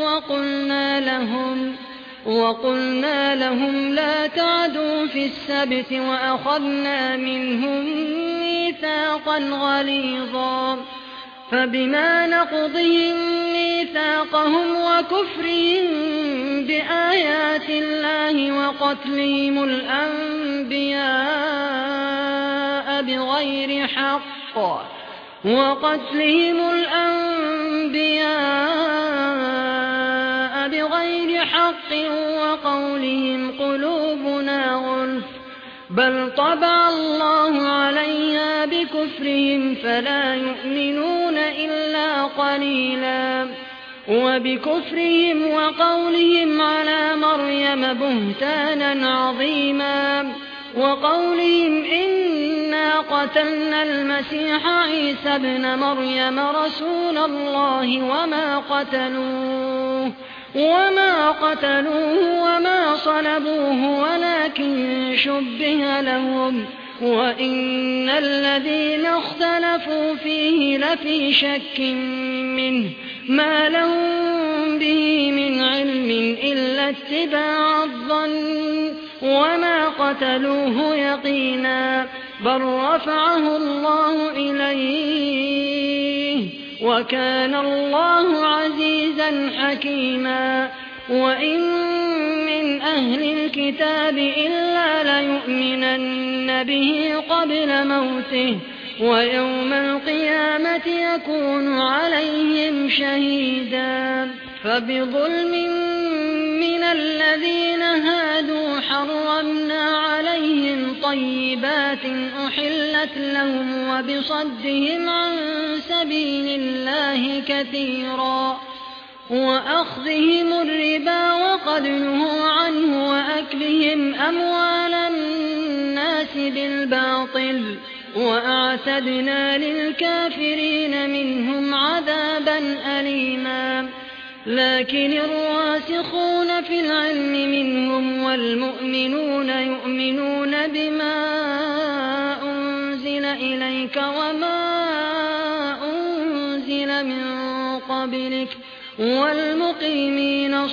وقلنا لهم لا تعدوا في السبت وأخذنا منهم ميثاقا غليظا فبما نقضهم ميثاقهم وكفرهم بآيات الله وقتلهم الأنبياء بغير حق وقولهم قلوبنا غلف بل طبع الله عليها بكفرهم فلا يؤمنون إلا قليلا وبكفرهم وقولهم على مريم بهتانا عظيما وقولهم إنا قتلنا المسيح عيسى ابن مريم رسول الله وما قتلوه وما صلبوه ولكن شبه لهم وإن الذين اختلفوا فيه لفي شك منه ما لهم به من علم إلا اتباع الظن وما قتلوه يقينا بل رفعه الله إليه وكان الله عزيزا حكيما وإن من أهل الكتاب إلا ليؤمنن به قبل موته ويوم القيامة يكون عليهم شهيدا فبظلم من الذين هادوا حرمنا عليهم طيبات أحلت لهم وبصدهم عن سبيل الله كثيرا وأخذهم الربا وقد نهوا عنه وأكلهم أموال الناس بالباطل وأعتدنا للكافرين منهم عذابا أليما لكن الراسخون في العلم منهم والمؤمنون يؤمنون بما أنزل إليك وما أنزل من قبلك والمقيمين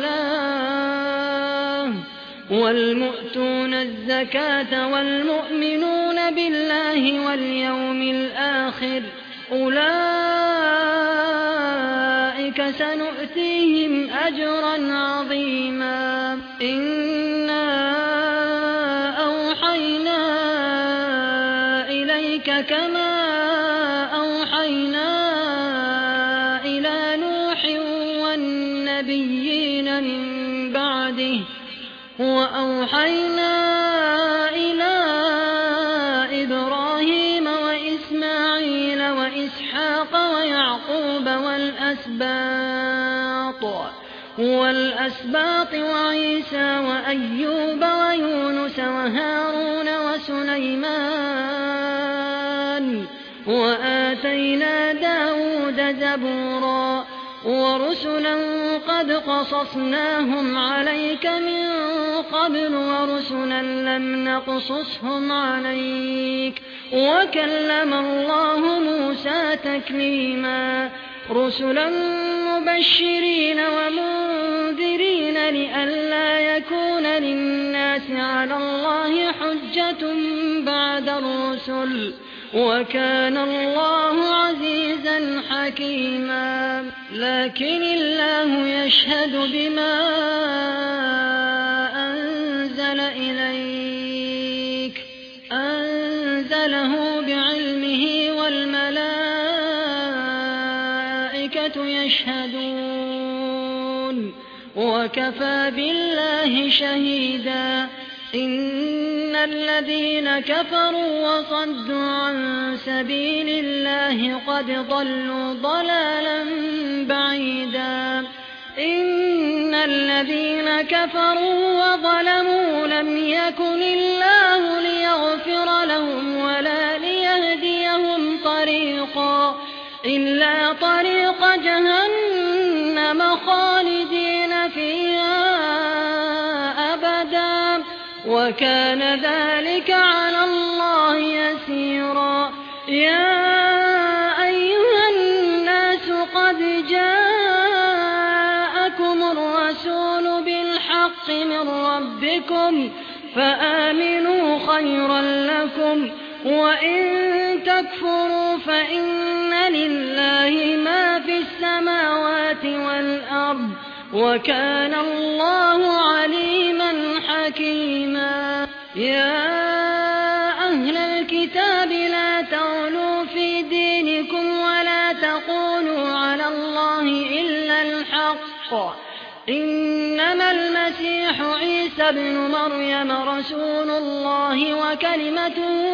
الصلاة والمؤتون الزكاة والمؤمنون بالله واليوم الآخر أولئك سنؤتيهم أجرا عظيما إنا أوحينا إليك كما أوحينا إلى نوح والنبيين من بعده وأوحينا إلى إبراهيم وإسماعيل وإسحاق ويعقوب والأسباط وعيسى وأيوب ويونس وهارون وسليمان وآتينا داود زبورا ورسلا قد قصصناهم عليك من قبل ورسلا لم نقصصهم عليك وكلم الله موسى تكليما رسلا مبشرين ومنذرين لئلا يكون للناس على الله حجة بعد الرسل وكان الله عزيزا حكيما لكن الله يشهد بما أنزل إليك أنزله بعلمه والملائكة يشهدون وكفى بالله شهيدا إن الذين كفروا وصدوا عن سبيل الله قد ضلوا ضلالا بعيدا إن الذين كفروا وظلموا لم يكن الله ليغفر لهم ولا ليهديهم طريقا إلا طريق جهنم خالدين فيها أبدا وكان ذلك على الله يسيرا يا أيها الناس قد جاءكم الرسول بالحق من ربكم فآمنوا خيرا لكم وإن تكفروا فإن لله ما في السماوات والأرض وكان الله عليما حكيما يا أهل الكتاب لا تغلوا في دينكم ولا تقولوا على الله إلا الحق إنما المسيح عيسى ابن مريم رسول الله وكلمته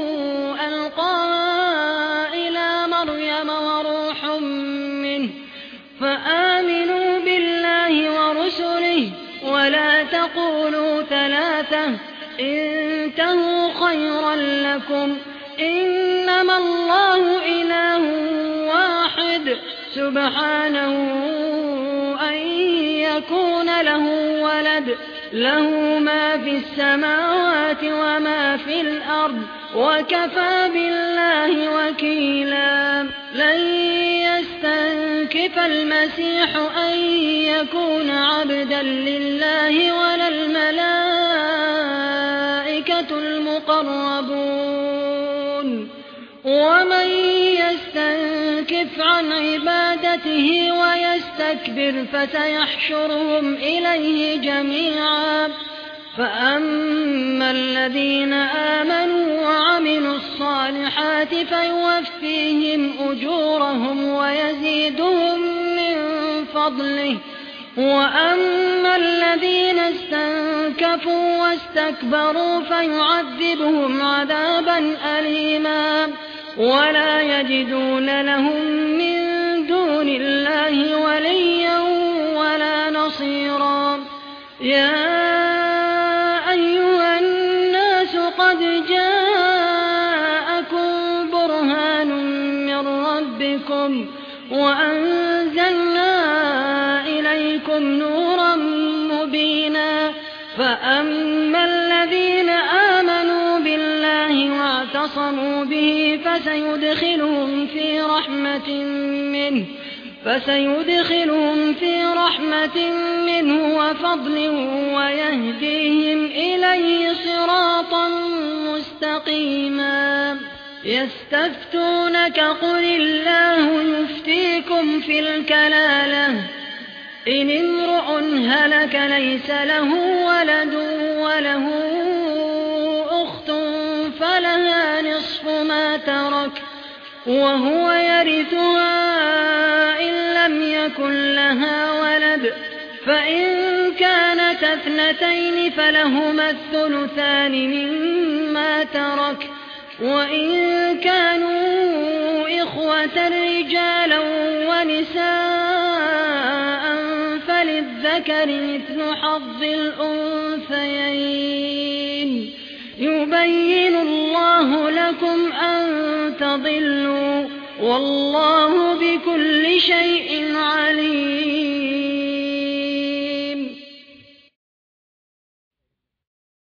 ألقاها إلى مريم وروح منه فآمنوا بالله ورسله ولا تقولوا ثلاثة انتهوا خيرا لكم إنما الله إله واحد سبحانه أن يكون له ولد له ما في السماوات وما في الأرض وكفى بالله وكيلا لن يستنكف المسيح أن يكون عبدا لله ولا الملائكة المقربون ومن يستنكف عن عبادته ويستكبر فسيحشرهم إليه جميعا فأما الذين آمنوا وعملوا الصالحات فيوفيهم أجورهم ويزيدهم من فضله وأما الذين استنكفوا واستكبروا فيعذبهم عذابا أليما ولا يجدون لهم من دون الله وليا ولا نصيرا يا أيها الناس قد جاءكم برهان من ربكم وأنزلنا إليكم نورا مبينا فأما الذين آمنوا بالله واعتصموا به فسيدخلهم في رحمة منه وفضل ويهديهم إليه صراطا مستقيما يستفتونك قل الله يفتيكم في الكلالة إن امرؤ هلك ليس له ولد وله أخت فلها نصف ما ترك وهو يرثها إن لم يكن لها ولد فإن كانت اثنتين فلهما الثلثان مما ترك وإن كانوا إخوة رجالا ونساء فللذكر مثل حظ الأنثيين يبين الله لكم أن تضلوا والله بكل شيء عليم